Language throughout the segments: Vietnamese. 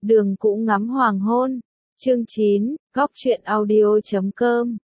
Đường cũ ngắm hoàng hôn. Chương 9, góc truyện audio.com.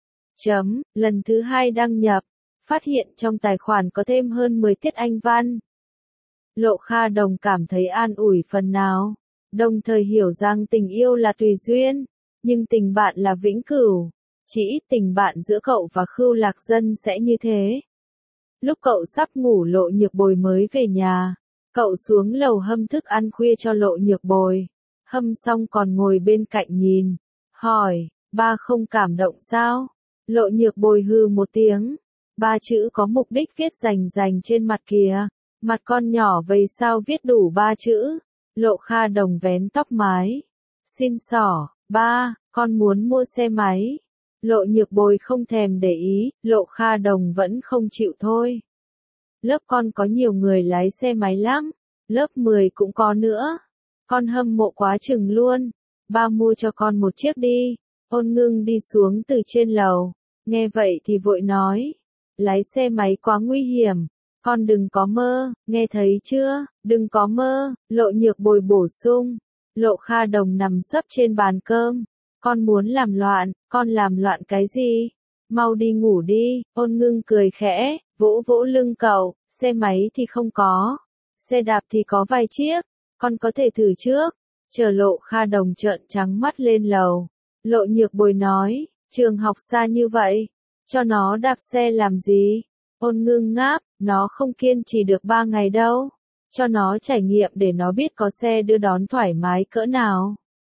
Lần thứ 2 đăng nhập. Phát hiện trong tài khoản có thêm hơn 10 tiết Anh văn. Lộ Kha Đồng cảm thấy an ủi phần nào. Đồng thời hiểu rằng tình yêu là tùy duyên. Nhưng tình bạn là vĩnh cửu. Chỉ ít tình bạn giữa cậu và Khưu Lạc Dân sẽ như thế. Lúc cậu sắp ngủ Lộ Nhược Bồi mới về nhà. Cậu xuống lầu hâm thức ăn khuya cho Lộ Nhược Bồi. Hâm xong còn ngồi bên cạnh nhìn. Hỏi, ba không cảm động sao? Lộ Nhược Bồi hừ một tiếng. Ba chữ có mục đích viết rành trên mặt kìa. Mặt con nhỏ vậy sao viết đủ ba chữ? Lộ Kha Đồng vén tóc mái. Xin xỏ, ba, con muốn mua xe máy. Lộ Nhược Bồi không thèm để ý, Lộ Kha Đồng vẫn không chịu thôi. Lớp con có nhiều người lái xe máy lắm, lớp 10 cũng có nữa. Con hâm mộ quá chừng luôn, ba mua cho con một chiếc đi. Ôn Ngưng đi xuống từ trên lầu, nghe vậy thì vội nói. Lái xe máy quá nguy hiểm, con đừng có mơ, nghe thấy chưa, đừng có mơ, Lộ Nhược Bồi bổ sung. Lộ Kha Đồng nằm sấp trên bàn cơm. Con muốn làm loạn, con làm loạn cái gì? Mau đi ngủ đi, Ôn Ngưng cười khẽ, vỗ vỗ lưng cậu, xe máy thì không có. Xe đạp thì có vài chiếc, con có thể thử trước. Chờ Lộ Kha Đồng trợn trắng mắt lên lầu. Lộ Nhược Bồi nói, trường học xa như vậy, cho nó đạp xe làm gì? Ôn Ngưng ngáp, nó không kiên trì được 3 ngày đâu. Cho nó trải nghiệm để nó biết có xe đưa đón thoải mái cỡ nào.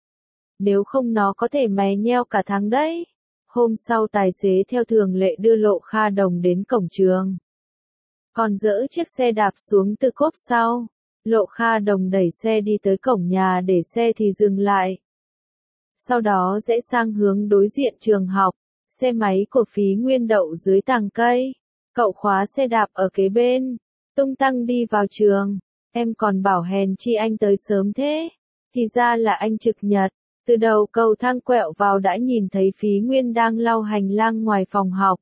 Nếu không nó có thể mè nheo cả tháng đấy. Hôm sau tài xế theo thường lệ đưa Lộ Kha Đồng đến cổng trường. Còn dỡ chiếc xe đạp xuống từ cốp sau. Lộ Kha Đồng đẩy xe đi tới cổng nhà để xe thì dừng lại. Sau đó rẽ sang hướng đối diện trường học. Xe máy của Phí Nguyên đậu dưới tàng cây. Cậu khóa xe đạp ở kế bên. Tung tăng đi vào trường. Em còn bảo hèn chi anh tới sớm thế. Thì ra là anh trực nhật. Từ đầu cầu thang quẹo vào đã nhìn thấy Phí Nguyên đang lau hành lang ngoài phòng học.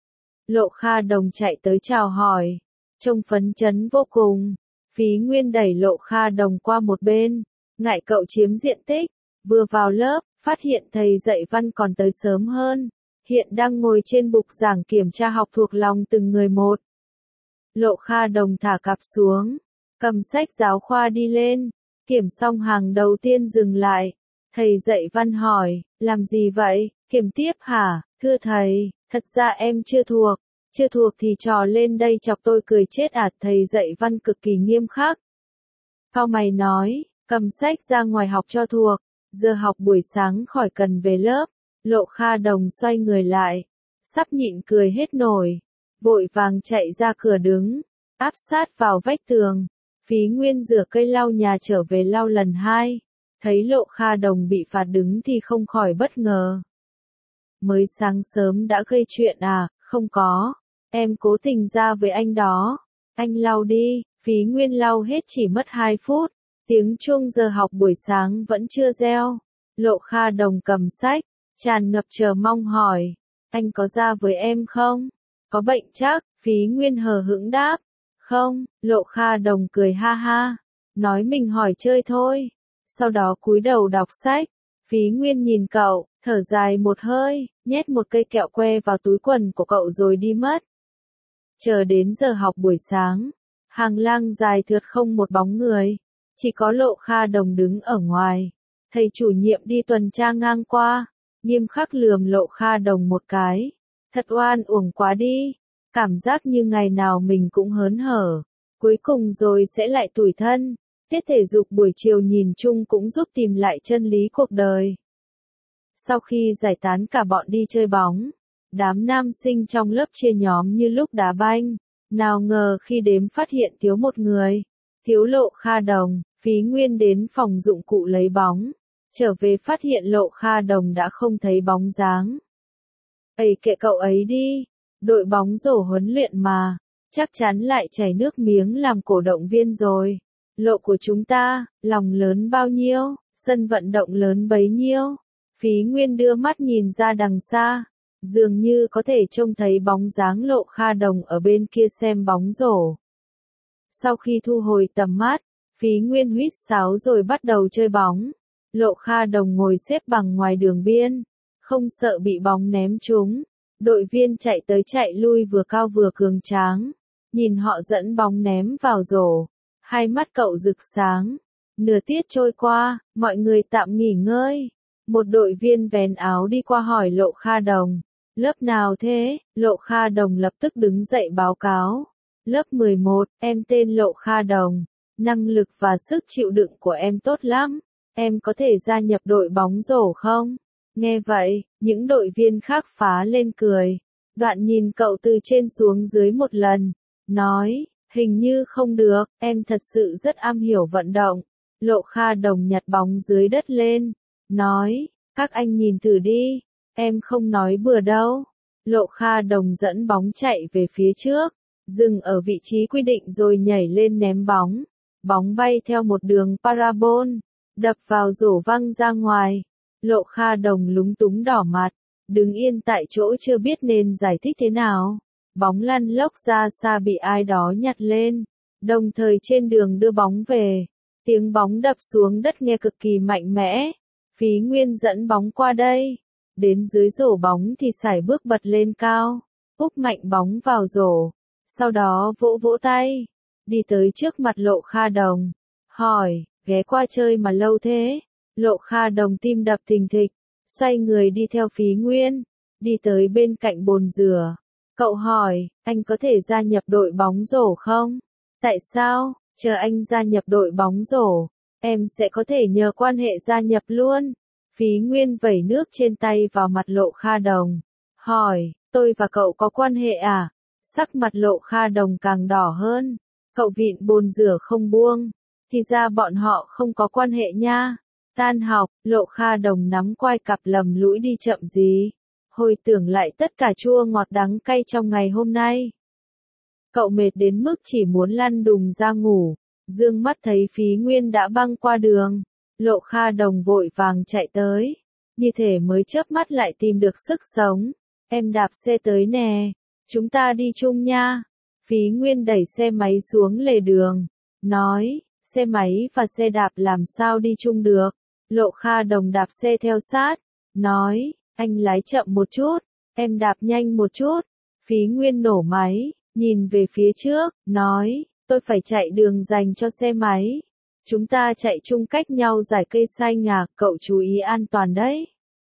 Lộ Kha Đồng chạy tới chào hỏi. Trông phấn chấn vô cùng. Phí Nguyên đẩy Lộ Kha Đồng qua một bên. Ngại cậu chiếm diện tích. Vừa vào lớp, phát hiện thầy dạy văn còn tới sớm hơn. Hiện đang ngồi trên bục giảng kiểm tra học thuộc lòng từng người một. Lộ Kha Đồng thả cặp xuống. Cầm sách giáo khoa đi lên. Kiểm xong hàng đầu tiên dừng lại. Thầy dạy văn hỏi, làm gì vậy, kiểm tiếp hả, thưa thầy, thật ra em chưa thuộc thì trò lên đây chọc tôi cười chết à, thầy dạy văn cực kỳ nghiêm khắc. Cau mày nói, cầm sách ra ngoài học cho thuộc, giờ học buổi sáng khỏi cần về lớp. Lộ Kha Đồng xoay người lại, sắp nhịn cười hết nổi, vội vàng chạy ra cửa đứng, áp sát vào vách tường. Phí Nguyên rửa cây lau nhà trở về lau lần 2. Thấy Lộ Kha Đồng bị phạt đứng thì không khỏi bất ngờ. Mới sáng sớm đã gây chuyện à, không có. Em cố tình ra với anh đó. Anh lau đi, Phí Nguyên lau hết chỉ mất 2 phút. Tiếng chuông giờ học buổi sáng vẫn chưa reo. Lộ Kha Đồng cầm sách, tràn ngập chờ mong hỏi. Anh có ra với em không? Có bệnh chắc, Phí Nguyên hờ hững đáp. Không, Lộ Kha Đồng cười ha ha. Nói mình hỏi chơi thôi. Sau đó cúi đầu đọc sách. Phí Nguyên nhìn cậu, thở dài một hơi, nhét một cây kẹo que vào túi quần của cậu rồi đi mất. Chờ đến giờ học buổi sáng, hàng lang dài thượt không một bóng người, chỉ có Lộ Kha Đồng đứng ở ngoài. Thầy chủ nhiệm đi tuần tra ngang qua, nghiêm khắc lườm Lộ Kha Đồng một cái. Thật oan uổng quá đi, cảm giác như ngày nào mình cũng hớn hở, cuối cùng rồi sẽ lại tủi thân. Tiết thể dục buổi chiều nhìn chung cũng giúp tìm lại chân lý cuộc đời. Sau khi giải tán cả bọn đi chơi bóng, đám nam sinh trong lớp chia nhóm như lúc đá banh. Nào ngờ khi đếm phát hiện thiếu một người, thiếu Lộ Kha Đồng. Phí Nguyên đến phòng dụng cụ lấy bóng, trở về phát hiện Lộ Kha Đồng đã không thấy bóng dáng. Ây kệ cậu ấy đi, đội bóng rổ huấn luyện mà, chắc chắn lại chảy nước miếng làm cổ động viên rồi. Lộ của chúng ta, lòng lớn bao nhiêu, sân vận động lớn bấy nhiêu. Phí Nguyên đưa mắt nhìn ra đằng xa, dường như có thể trông thấy bóng dáng Lộ Kha Đồng ở bên kia xem bóng rổ. Sau khi thu hồi tầm mắt, Phí Nguyên huýt sáo rồi bắt đầu chơi bóng. Lộ Kha Đồng ngồi xếp bằng ngoài đường biên, không sợ bị bóng ném trúng. Đội viên chạy tới chạy lui vừa cao vừa cường tráng, nhìn họ dẫn bóng ném vào rổ, hai mắt cậu rực sáng. Nửa tiết trôi qua, mọi người tạm nghỉ ngơi. Một đội viên vén áo đi qua hỏi Lộ Kha Đồng, lớp nào thế? Lộ Kha Đồng lập tức đứng dậy báo cáo. Lớp 11, em tên Lộ Kha Đồng, năng lực và sức chịu đựng của em tốt lắm, em có thể gia nhập đội bóng rổ không? Nghe vậy, những đội viên khác phá lên cười. Đoạn nhìn cậu từ trên xuống dưới một lần, nói, hình như không được, em thật sự rất am hiểu vận động. Lộ Kha Đồng nhặt bóng dưới đất lên, nói, các anh nhìn thử đi, em không nói bừa đâu. Lộ Kha Đồng dẫn bóng chạy về phía trước, dừng ở vị trí quy định rồi nhảy lên ném bóng. Bóng bay theo một đường parabol, đập vào rổ văng ra ngoài. Lộ Kha Đồng lúng túng đỏ mặt, đứng yên tại chỗ chưa biết nên giải thích thế nào. Bóng lăn lóc ra xa bị ai đó nhặt lên, đồng thời trên đường đưa bóng về. Tiếng bóng đập xuống đất nghe cực kỳ mạnh mẽ. Phí Nguyên dẫn bóng qua đây. Đến dưới rổ bóng thì sải bước bật lên cao, úp mạnh bóng vào rổ. Sau đó vỗ vỗ tay, đi tới trước mặt Lộ Kha Đồng, hỏi, ghé qua chơi mà lâu thế? Lộ Kha Đồng tim đập thình thịch, xoay người đi theo Phí Nguyên, đi tới bên cạnh bồn rửa. Cậu hỏi, anh có thể gia nhập đội bóng rổ không? Tại sao? Chờ anh gia nhập đội bóng rổ, em sẽ có thể nhờ quan hệ gia nhập luôn. Phí Nguyên vẩy nước trên tay vào mặt Lộ Kha Đồng, hỏi, tôi và cậu có quan hệ à? Sắc mặt Lộ Kha Đồng càng đỏ hơn, cậu vịn bồn rửa không buông, thì ra bọn họ không có quan hệ nha. Tan học, Lộ Kha Đồng nắm quai cặp lầm lũi đi chậm gì. Hồi tưởng lại tất cả chua ngọt đắng cay trong ngày hôm nay. Cậu mệt đến mức chỉ muốn lăn đùng ra ngủ, dương mắt thấy Phí Nguyên đã băng qua đường. Lộ Kha Đồng vội vàng chạy tới, như thể mới chớp mắt lại tìm được sức sống. Em đạp xe tới nè, chúng ta đi chung nha. Phí Nguyên đẩy xe máy xuống lề đường, nói, xe máy và xe đạp làm sao đi chung được. Lộ Kha Đồng đạp xe theo sát, nói, anh lái chậm một chút, em đạp nhanh một chút. Phí Nguyên nổ máy, nhìn về phía trước, nói, tôi phải chạy đường dành cho xe máy. Chúng ta chạy chung cách nhau dải cây xanh à, cậu chú ý an toàn đấy.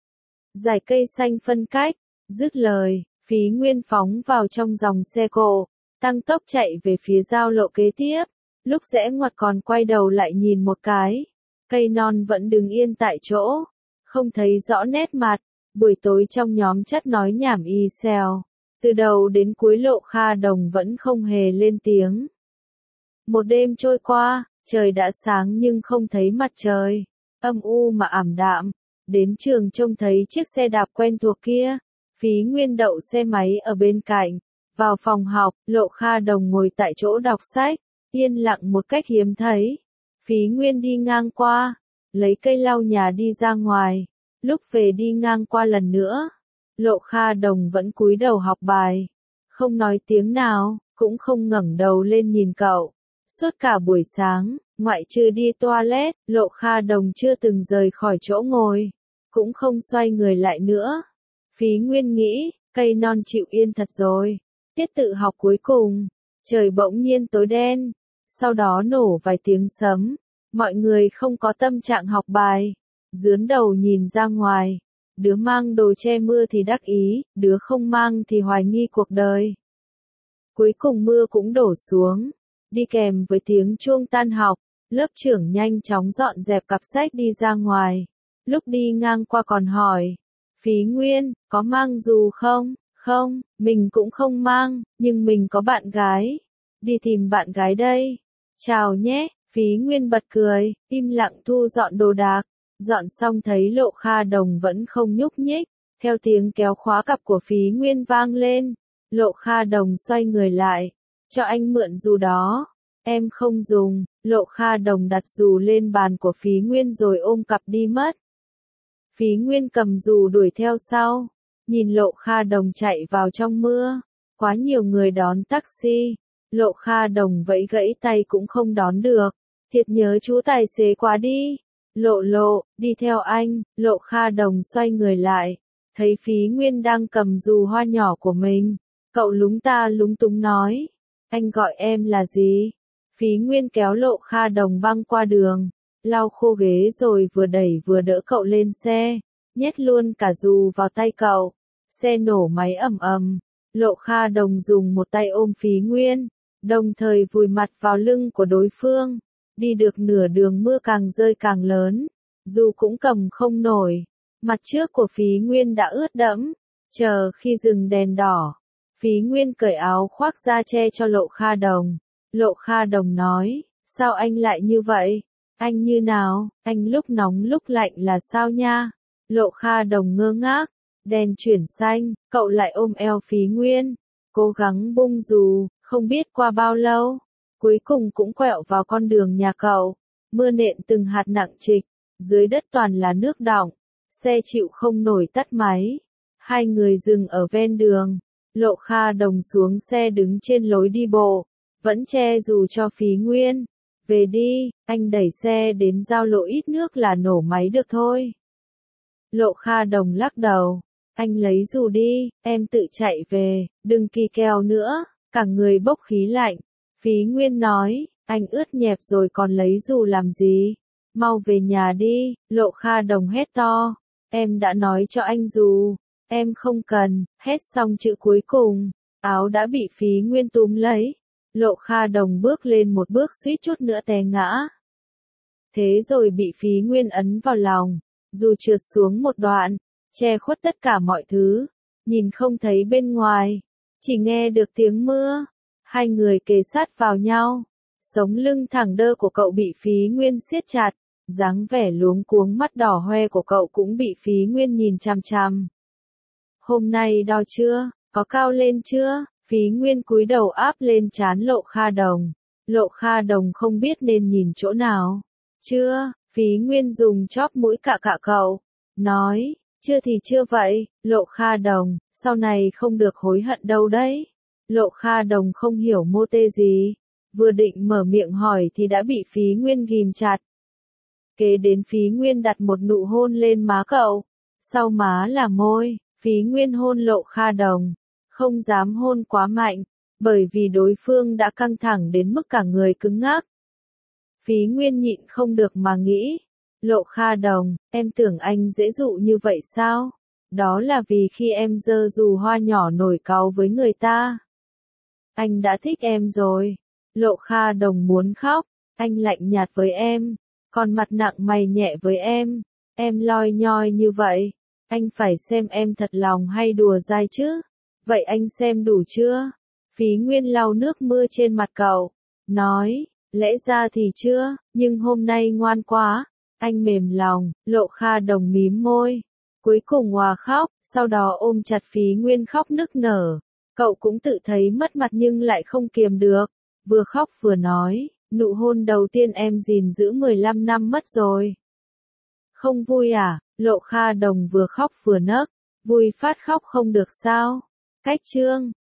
Dải cây xanh phân cách, dứt lời, Phí Nguyên phóng vào trong dòng xe cộ, tăng tốc chạy về phía giao lộ kế tiếp. Lúc rẽ ngoặt còn quay đầu lại nhìn một cái. Cây non vẫn đứng yên tại chỗ, không thấy rõ nét mặt. Buổi tối trong nhóm chat nói nhảm y xèo. Từ đầu đến cuối Lộ Kha Đồng vẫn không hề lên tiếng. Một đêm trôi qua, trời đã sáng nhưng không thấy mặt trời, âm u mà ảm đạm. Đến trường trông thấy chiếc xe đạp quen thuộc kia. Phí Nguyên đậu xe máy ở bên cạnh. Vào phòng học, Lộ Kha Đồng ngồi tại chỗ đọc sách, yên lặng một cách hiếm thấy. Phí Nguyên đi ngang qua, lấy cây lau nhà đi ra ngoài. Lúc về đi ngang qua lần nữa, Lộ Kha Đồng vẫn cúi đầu học bài, không nói tiếng nào, cũng không ngẩng đầu lên nhìn cậu. Suốt cả buổi sáng, ngoại trừ đi toilet, Lộ Kha Đồng chưa từng rời khỏi chỗ ngồi, cũng không xoay người lại nữa. Phí Nguyên nghĩ, cây non chịu yên thật rồi. Tiết tự học cuối cùng, trời bỗng nhiên tối đen, sau đó nổ vài tiếng sấm. Mọi người không có tâm trạng học bài, dướn đầu nhìn ra ngoài. Đứa mang đồ che mưa thì đắc ý, đứa không mang thì hoài nghi cuộc đời. Cuối cùng mưa cũng đổ xuống, đi kèm với tiếng chuông tan học. Lớp trưởng nhanh chóng dọn dẹp cặp sách đi ra ngoài. Lúc đi ngang qua còn hỏi, Phí Nguyên, có mang dù không? Không, mình cũng không mang, nhưng mình có bạn gái. Đi tìm bạn gái đây. Chào nhé. Phí Nguyên bật cười, im lặng thu dọn đồ đạc. Dọn xong thấy Lộ Kha Đồng vẫn không nhúc nhích. Theo tiếng kéo khóa cặp của Phí Nguyên vang lên. Lộ Kha Đồng xoay người lại. Cho anh mượn dù đó. Em không dùng. Lộ Kha Đồng đặt dù lên bàn của Phí Nguyên rồi ôm cặp đi mất. Phí Nguyên cầm dù đuổi theo sau. Nhìn Lộ Kha Đồng chạy vào trong mưa. Quá nhiều người đón taxi. Lộ Kha Đồng vẫy gãy tay cũng không đón được. Thiệt nhớ chú tài xế quá đi. Lộ, đi theo anh. Lộ Kha Đồng xoay người lại, thấy Phí Nguyên đang cầm dù hoa nhỏ của mình. Cậu lúng ta lúng túng nói, anh gọi em là gì? Phí Nguyên kéo Lộ Kha Đồng băng qua đường, lau khô ghế rồi vừa đẩy vừa đỡ cậu lên xe, nhét luôn cả dù vào tay cậu. Xe nổ máy ầm ầm, Lộ Kha Đồng dùng một tay ôm Phí Nguyên, đồng thời vùi mặt vào lưng của đối phương. Đi được nửa đường mưa càng rơi càng lớn, dù cũng cầm không nổi. Mặt trước của Phí Nguyên đã ướt đẫm. Chờ khi dừng đèn đỏ, Phí Nguyên cởi áo khoác ra che cho Lộ Kha Đồng. Lộ Kha Đồng nói, sao anh lại như vậy? Anh như nào? Anh lúc nóng lúc lạnh là sao nha? Lộ Kha Đồng ngơ ngác. Đèn chuyển xanh, cậu lại ôm eo Phí Nguyên, cố gắng bung dù. Không biết qua bao lâu, cuối cùng cũng quẹo vào con đường nhà cậu. Mưa nện từng hạt nặng trịch, dưới đất toàn là nước đọng. Xe chịu không nổi tắt máy. Hai người dừng ở ven đường. Lộ Kha Đồng xuống xe đứng trên lối đi bộ, vẫn che dù cho Phí Nguyên. Về đi, anh đẩy xe đến giao lộ ít nước là nổ máy được thôi. Lộ Kha Đồng lắc đầu, anh lấy dù đi, em tự chạy về, đừng kỳ kèo nữa. Cả người bốc khí lạnh. Phí Nguyên nói, anh ướt nhẹp rồi còn lấy dù làm gì? Mau về nhà đi. Lộ Kha Đồng hét to, em đã nói cho anh dù, em không cần. Hét xong chữ cuối cùng, áo đã bị Phí Nguyên túm lấy. Lộ Kha Đồng bước lên một bước suýt chút nữa té ngã. Thế rồi bị Phí Nguyên ấn vào lòng, dù trượt xuống một đoạn, che khuất tất cả mọi thứ, nhìn không thấy bên ngoài. Chỉ nghe được tiếng mưa. Hai người kề sát vào nhau. Sống lưng thẳng đơ của cậu bị Phí Nguyên siết chặt. Dáng vẻ luống cuống mắt đỏ hoe của cậu cũng bị Phí Nguyên nhìn chằm chằm. Hôm nay đo chưa? Có cao lên chưa? Phí Nguyên cúi đầu áp lên trán Lộ Kha Đồng. Lộ Kha Đồng không biết nên nhìn chỗ nào. Chưa? Phí Nguyên dùng chóp mũi cạ cạ cậu. Nói, chưa thì chưa vậy. Lộ Kha Đồng, sau này không được hối hận đâu đấy. Lộ Kha Đồng không hiểu mô tê gì. Vừa định mở miệng hỏi thì đã bị Phí Nguyên ghim chặt. Kế đến Phí Nguyên đặt một nụ hôn lên má cậu. Sau má là môi. Phí Nguyên hôn Lộ Kha Đồng. Không dám hôn quá mạnh, bởi vì đối phương đã căng thẳng đến mức cả người cứng ngắc. Phí Nguyên nhịn không được mà nghĩ. Lộ Kha Đồng, em tưởng anh dễ dụ như vậy sao? Đó là vì khi em giơ dù hoa nhỏ nổi cáu với người ta. Anh đã thích em rồi. Lộ Kha Đồng muốn khóc. Anh lạnh nhạt với em, còn mặt nặng mày nhẹ với em. Em loi nhoi như vậy. Anh phải xem em thật lòng hay đùa dai chứ. Vậy anh xem đủ chưa? Phí Nguyên lau nước mưa trên mặt cậu. Nói, lẽ ra thì chưa, nhưng hôm nay ngoan quá. Anh mềm lòng. Lộ Kha Đồng mím môi. Cuối cùng hòa khóc, sau đó ôm chặt Phí Nguyên khóc nức nở. Cậu cũng tự thấy mất mặt nhưng lại không kiềm được. Vừa khóc vừa nói, nụ hôn đầu tiên em gìn giữ 15 năm mất rồi. Không vui à? Lộ Kha Đồng vừa khóc vừa nấc. Vui phát khóc không được sao? Cách chương